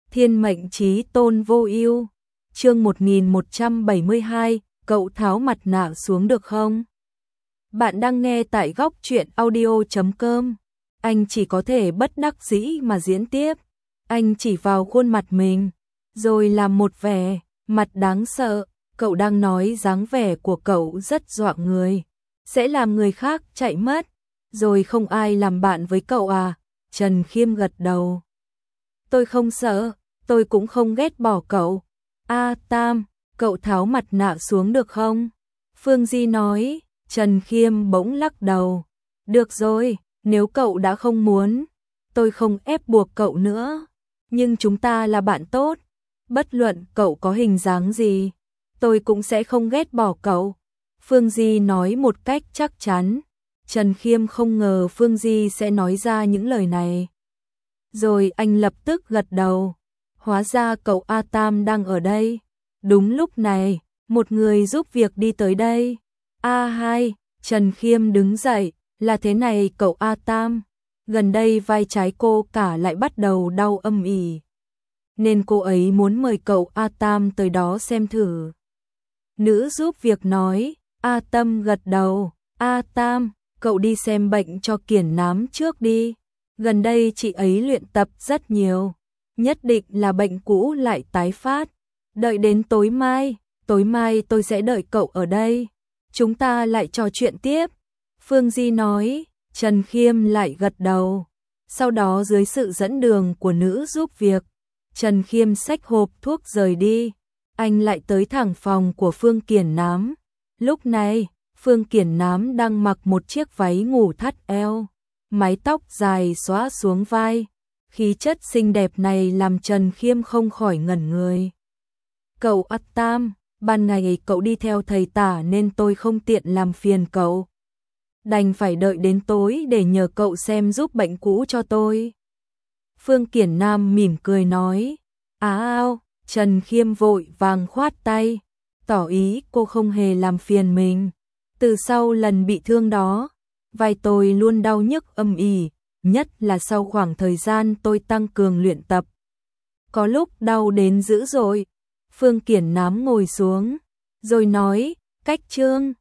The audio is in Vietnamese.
Thiên mệnh chí tôn vô ưu. Chương 1172, cậu tháo mặt nạ xuống được không? Bạn đang nghe tại góc truyện audio.com. Anh chỉ có thể bất đắc dĩ mà diễn tiếp. Anh chỉ vào khuôn mặt mình, rồi làm một vẻ mặt đáng sợ. Cậu đang nói dáng vẻ của cậu rất dọa người, sẽ làm người khác chạy mất, rồi không ai làm bạn với cậu à? Trần Khiêm gật đầu. Tôi không sợ, tôi cũng không ghét bỏ cậu. Tam, cậu tháo mặt nạ xuống được không? Phương Di nói. Trần Khiêm bỗng lắc đầu. Được rồi, nếu cậu đã không muốn, tôi không ép buộc cậu nữa. Nhưng chúng ta là bạn tốt, bất luận cậu có hình dáng gì, tôi cũng sẽ không ghét bỏ cậu. Phương Di nói một cách chắc chắn. Trần Khiêm không ngờ Phương Di sẽ nói ra những lời này. Rồi anh lập tức gật đầu. Hóa ra cậu Tam đang ở đây. Đúng lúc này, một người giúp việc đi tới đây. Hai, Trần Khiêm đứng dậy. Là thế này cậu Tam. Gần đây vai trái cô cả lại bắt đầu đau âm ỉ, nên cô ấy muốn mời cậu Tam tới đó xem thử. Nữ giúp việc nói. Tâm gật đầu. Tam, cậu đi xem bệnh cho Kiển Nám trước đi. Gần đây chị ấy luyện tập rất nhiều, nhất định là bệnh cũ lại tái phát. Đợi đến tối mai tôi sẽ đợi cậu ở đây. Chúng ta lại trò chuyện tiếp. Phương Di nói. Trần Khiêm lại gật đầu. Sau đó dưới sự dẫn đường của nữ giúp việc, Trần Khiêm xách hộp thuốc rời đi. Anh lại tới thẳng phòng của Phương Kiển Nám. Lúc này, Phương Kiển Nám đang mặc một chiếc váy ngủ thắt eo, mái tóc dài xõa xuống vai. Khí chất xinh đẹp này làm Trần Khiêm không khỏi ngẩn người. Cậu Tam, ban ngày cậu đi theo thầy tả nên tôi không tiện làm phiền cậu. Đành phải đợi đến tối để nhờ cậu xem giúp bệnh cũ cho tôi. Phương Kiển Nam mỉm cười nói. Trần Khiêm vội vàng khoát tay, tỏ ý cô không hề làm phiền mình. Từ sau lần bị thương đó, vai tôi luôn đau nhức âm ỉ, nhất là sau khoảng thời gian tôi tăng cường luyện tập. Có lúc đau đến dữ dội. Phương Kiển Nám ngồi xuống, rồi nói. Cách Trương,